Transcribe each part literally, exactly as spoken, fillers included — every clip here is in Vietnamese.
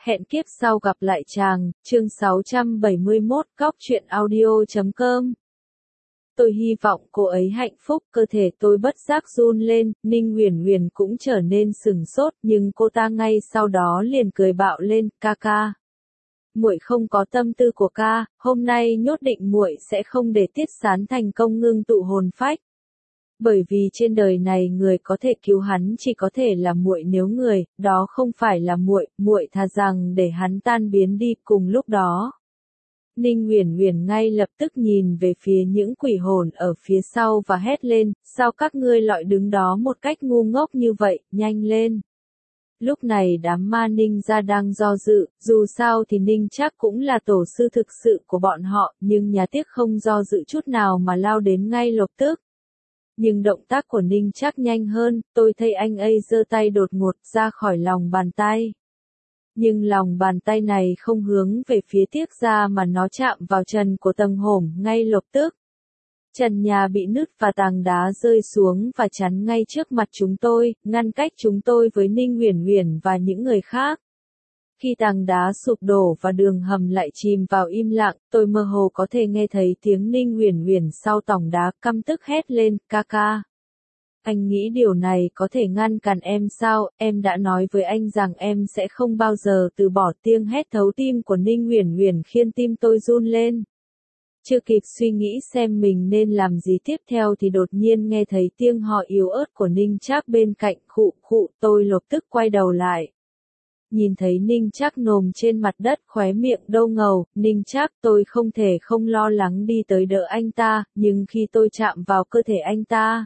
Hẹn kiếp sau gặp lại chàng, chương sáu trăm bảy mươi mốt, góc truyện audio chấm com. Tôi hy vọng cô ấy hạnh phúc, cơ thể tôi bất giác run lên, Ninh Uyển Uyển cũng trở nên sừng sốt, nhưng cô ta ngay sau đó liền cười bạo lên, ca ca. Muội không có tâm tư của ca, hôm nay nhốt định muội sẽ không để Tiết Sán thành công ngưng tụ hồn phách. Bởi vì trên đời này người có thể cứu hắn chỉ có thể là muội, nếu người đó không phải là muội, muội thà rằng để hắn tan biến đi. Cùng lúc đó, Ninh Uyển Uyển ngay lập tức nhìn về phía những quỷ hồn ở phía sau và hét lên, sao các ngươi lọi đứng đó một cách ngu ngốc như vậy, nhanh lên. Lúc này đám ma Ninh gia đang do dự, dù sao thì Ninh Trác cũng là tổ sư thực sự của bọn họ, nhưng nhà tiếc không do dự chút nào mà lao đến ngay lập tức. Nhưng động tác của Ninh Trác nhanh hơn, tôi thấy anh ấy giơ tay đột ngột ra khỏi lòng bàn tay. Nhưng lòng bàn tay này không hướng về phía Tiết gia mà nó chạm vào trần của tầng hổm ngay lập tức. Trần nhà bị nứt và tảng đá rơi xuống và chắn ngay trước mặt chúng tôi, ngăn cách chúng tôi với Ninh Uyển Uyển và những người khác. Khi tảng đá sụp đổ và đường hầm lại chìm vào im lặng, tôi mơ hồ có thể nghe thấy tiếng Ninh Uyển Uyển sau tảng đá căm tức hét lên, ca ca. Anh nghĩ điều này có thể ngăn cản em sao, em đã nói với anh rằng em sẽ không bao giờ từ bỏ. Tiếng hét thấu tim của Ninh Uyển Uyển khiến tim tôi run lên. Chưa kịp suy nghĩ xem mình nên làm gì tiếp theo thì đột nhiên nghe thấy tiếng họ yếu ớt của Ninh Trác bên cạnh, khụ khụ, tôi lập tức quay đầu lại. Nhìn thấy Ninh Trác nồm trên mặt đất, khóe miệng đau ngầu, Ninh Trác, tôi không thể không lo lắng đi tới đỡ anh ta, nhưng khi tôi chạm vào cơ thể anh ta,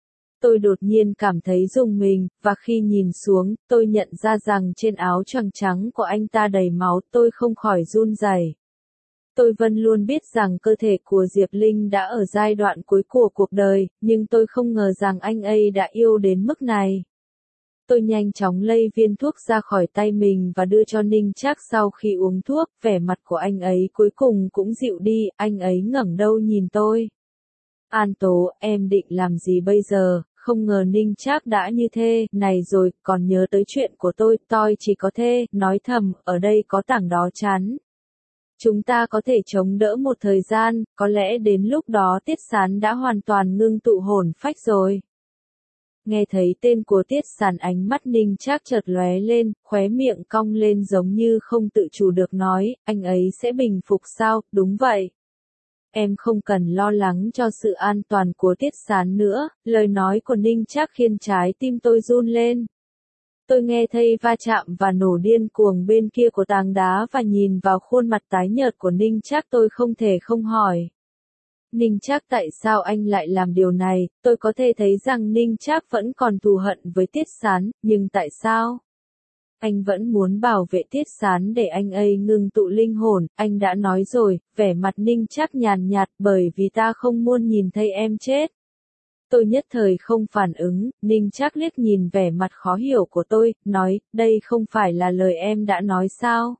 tôi đột nhiên cảm thấy rùng mình, và khi nhìn xuống, tôi nhận ra rằng trên áo choàng trắng của anh ta đầy máu, tôi không khỏi run rẩy. Tôi vẫn luôn biết rằng cơ thể của Diệp Linh đã ở giai đoạn cuối của cuộc đời, nhưng tôi không ngờ rằng anh ấy đã yêu đến mức này. Tôi nhanh chóng lay viên thuốc ra khỏi tay mình và đưa cho Ninh Trác. Sau khi uống thuốc, vẻ mặt của anh ấy cuối cùng cũng dịu đi, anh ấy ngẩng đầu nhìn tôi. An Tố, em định làm gì bây giờ? Không ngờ Ninh Trác đã như thế này rồi, còn nhớ tới chuyện của tôi, tôi chỉ có thể nói thầm, ở đây có tảng đó chắn. Chúng ta có thể chống đỡ một thời gian, có lẽ đến lúc đó Tiết Sán đã hoàn toàn ngưng tụ hồn phách rồi. Nghe thấy tên của Tiết Sán, ánh mắt Ninh Trác chợt lóe lên, khóe miệng cong lên giống như không tự chủ được nói, anh ấy sẽ bình phục sao? Đúng vậy. Em không cần lo lắng cho sự an toàn của Tiết Sán nữa, lời nói của Ninh Trác khiến trái tim tôi run lên. Tôi nghe thấy va chạm và nổ điên cuồng bên kia của tảng đá và nhìn vào khuôn mặt tái nhợt của Ninh Trác, tôi không thể không hỏi. Ninh Trác, tại sao anh lại làm điều này? Tôi có thể thấy rằng Ninh Trác vẫn còn thù hận với Tiết Sán, nhưng tại sao? Anh vẫn muốn bảo vệ Tiết Sán để anh ấy ngừng tụ linh hồn, anh đã nói rồi, vẻ mặt Ninh Trác nhàn nhạt, bởi vì ta không muốn nhìn thấy em chết. Tôi nhất thời không phản ứng, Ninh Trác liếc nhìn vẻ mặt khó hiểu của tôi, nói, đây không phải là lời em đã nói sao?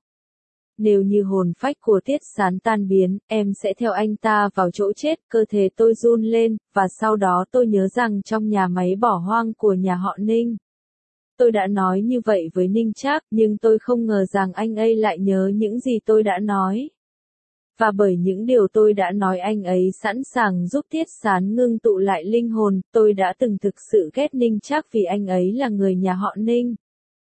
Nếu như hồn phách của Tiết Sán tan biến, em sẽ theo anh ta vào chỗ chết. Cơ thể tôi run lên, và sau đó tôi nhớ rằng trong nhà máy bỏ hoang của nhà họ Ninh. Tôi đã nói như vậy với Ninh Trác, nhưng tôi không ngờ rằng anh ấy lại nhớ những gì tôi đã nói. Và bởi những điều tôi đã nói anh ấy sẵn sàng giúp Tiết Sán ngưng tụ lại linh hồn, tôi đã từng thực sự ghét Ninh Trác vì anh ấy là người nhà họ Ninh.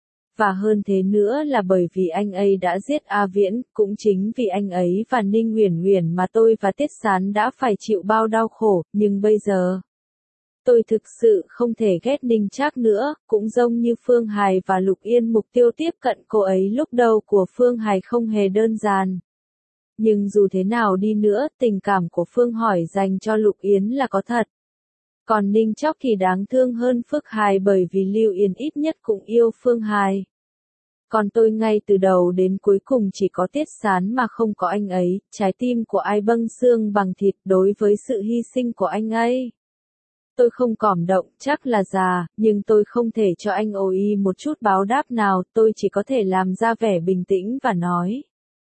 Và hơn thế nữa là bởi vì anh ấy đã giết A Viễn, cũng chính vì anh ấy và Ninh Uyển Uyển mà tôi và Tiết Sán đã phải chịu bao đau khổ, nhưng bây giờ, tôi thực sự không thể ghét Ninh Trác nữa, cũng giống như Phương Hài và Lục Yên, mục tiêu tiếp cận cô ấy lúc đầu của Phương Hài không hề đơn giản. Nhưng dù thế nào đi nữa, tình cảm của Phương Hỏi dành cho Lục Yến là có thật. Còn Ninh Trác thì đáng thương hơn Phước Hài bởi vì Lưu Yến ít nhất cũng yêu Phương Hài. Còn tôi ngay từ đầu đến cuối cùng chỉ có Tiết Sán mà không có anh ấy, trái tim của ai bâng xương bằng thịt đối với sự hy sinh của anh ấy. Tôi không cảm động, chắc là già, nhưng tôi không thể cho anh ôi một chút báo đáp nào, tôi chỉ có thể làm ra vẻ bình tĩnh và nói.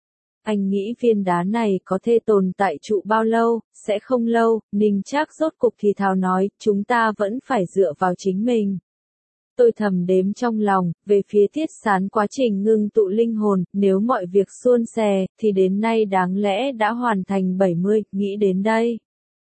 Anh nghĩ viên đá này có thể tồn tại trụ bao lâu? Sẽ không lâu. Ninh Trác rốt cục thì thào nói, chúng ta vẫn phải dựa vào chính mình. Tôi thầm đếm trong lòng, về phía Tiết Sán quá trình ngưng tụ linh hồn, nếu mọi việc suôn sẻ, thì đến nay đáng lẽ đã hoàn thành bảy mươi, nghĩ đến đây.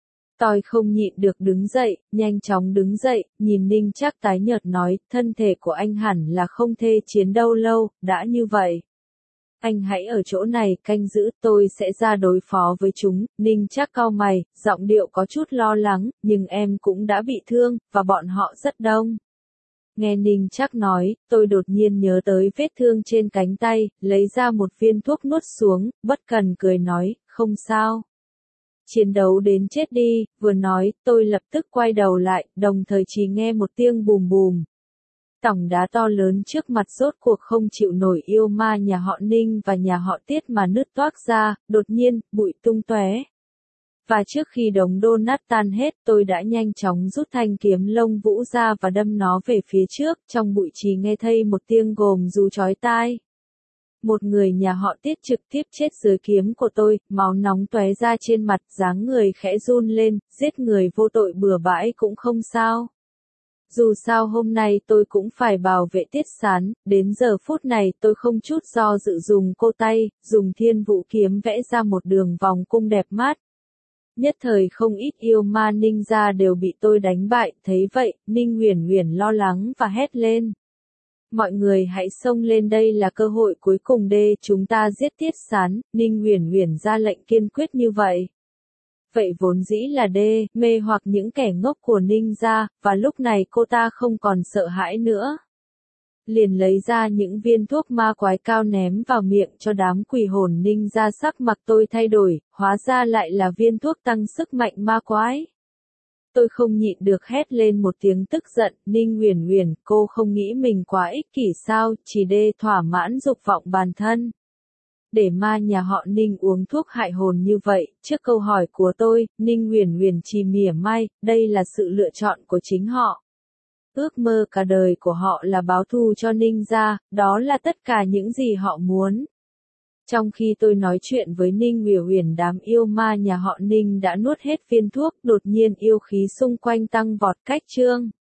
Tôi không nhịn được đứng dậy, nhanh chóng đứng dậy, nhìn Ninh Trác tái nhợt nói, thân thể của anh hẳn là không thể chiến đấu lâu, đã như vậy. Anh hãy ở chỗ này canh giữ, tôi sẽ ra đối phó với chúng. Ninh Trác cau mày, giọng điệu có chút lo lắng, nhưng em cũng đã bị thương, và bọn họ rất đông. Nghe Ninh Trác nói, tôi đột nhiên nhớ tới vết thương trên cánh tay, lấy ra một viên thuốc nuốt xuống, bất cần cười nói, không sao. Chiến đấu đến chết đi, vừa nói, tôi lập tức quay đầu lại, đồng thời chỉ nghe một tiếng bùm bùm. Tảng đá to lớn trước mặt rốt cuộc không chịu nổi yêu ma nhà họ Ninh và nhà họ Tiết mà nứt toác ra, đột nhiên, bụi tung tóe. Và trước khi đống đô nát tan hết, tôi đã nhanh chóng rút thanh kiếm lông vũ ra và đâm nó về phía trước, trong bụi chỉ nghe thấy một tiếng gồm rú chói tai. Một người nhà họ Tiết trực tiếp chết dưới kiếm của tôi, máu nóng tóe ra trên mặt, dáng người khẽ run lên, giết người vô tội bừa bãi cũng không sao. Dù sao hôm nay tôi cũng phải bảo vệ Tiết Sán, đến giờ phút này tôi không chút do dự dùng cô tay, dùng thiên vũ kiếm vẽ ra một đường vòng cung đẹp mắt. Nhất thời không ít yêu ma Ninh gia đều bị tôi đánh bại, thấy vậy, Ninh Uyển Uyển lo lắng và hét lên. Mọi người hãy xông lên, đây là cơ hội cuối cùng đê, chúng ta giết Tiết Sán. Ninh Uyển Uyển ra lệnh kiên quyết như vậy. Vậy vốn dĩ là đê, mê hoặc những kẻ ngốc của Ninh gia, và lúc này cô ta không còn sợ hãi nữa. Liền lấy ra những viên thuốc ma quái cao ném vào miệng cho đám quỷ hồn Ninh gia, sắc mặt tôi thay đổi, hóa ra lại là viên thuốc tăng sức mạnh ma quái. Tôi không nhịn được hét lên một tiếng tức giận, Ninh Uyển Uyển, cô không nghĩ mình quá ích kỷ sao, chỉ để thỏa mãn dục vọng bản thân. Để ma nhà họ Ninh uống thuốc hại hồn như vậy, trước câu hỏi của tôi, Ninh Uyển Uyển chỉ mỉa mai, đây là sự lựa chọn của chính họ. Ước mơ cả đời của họ là báo thù cho Ninh gia, đó là tất cả những gì họ muốn. Trong khi tôi nói chuyện với Ninh Uyển Uyển, đám yêu ma nhà họ Ninh đã nuốt hết viên thuốc, đột nhiên yêu khí xung quanh tăng vọt cách trương.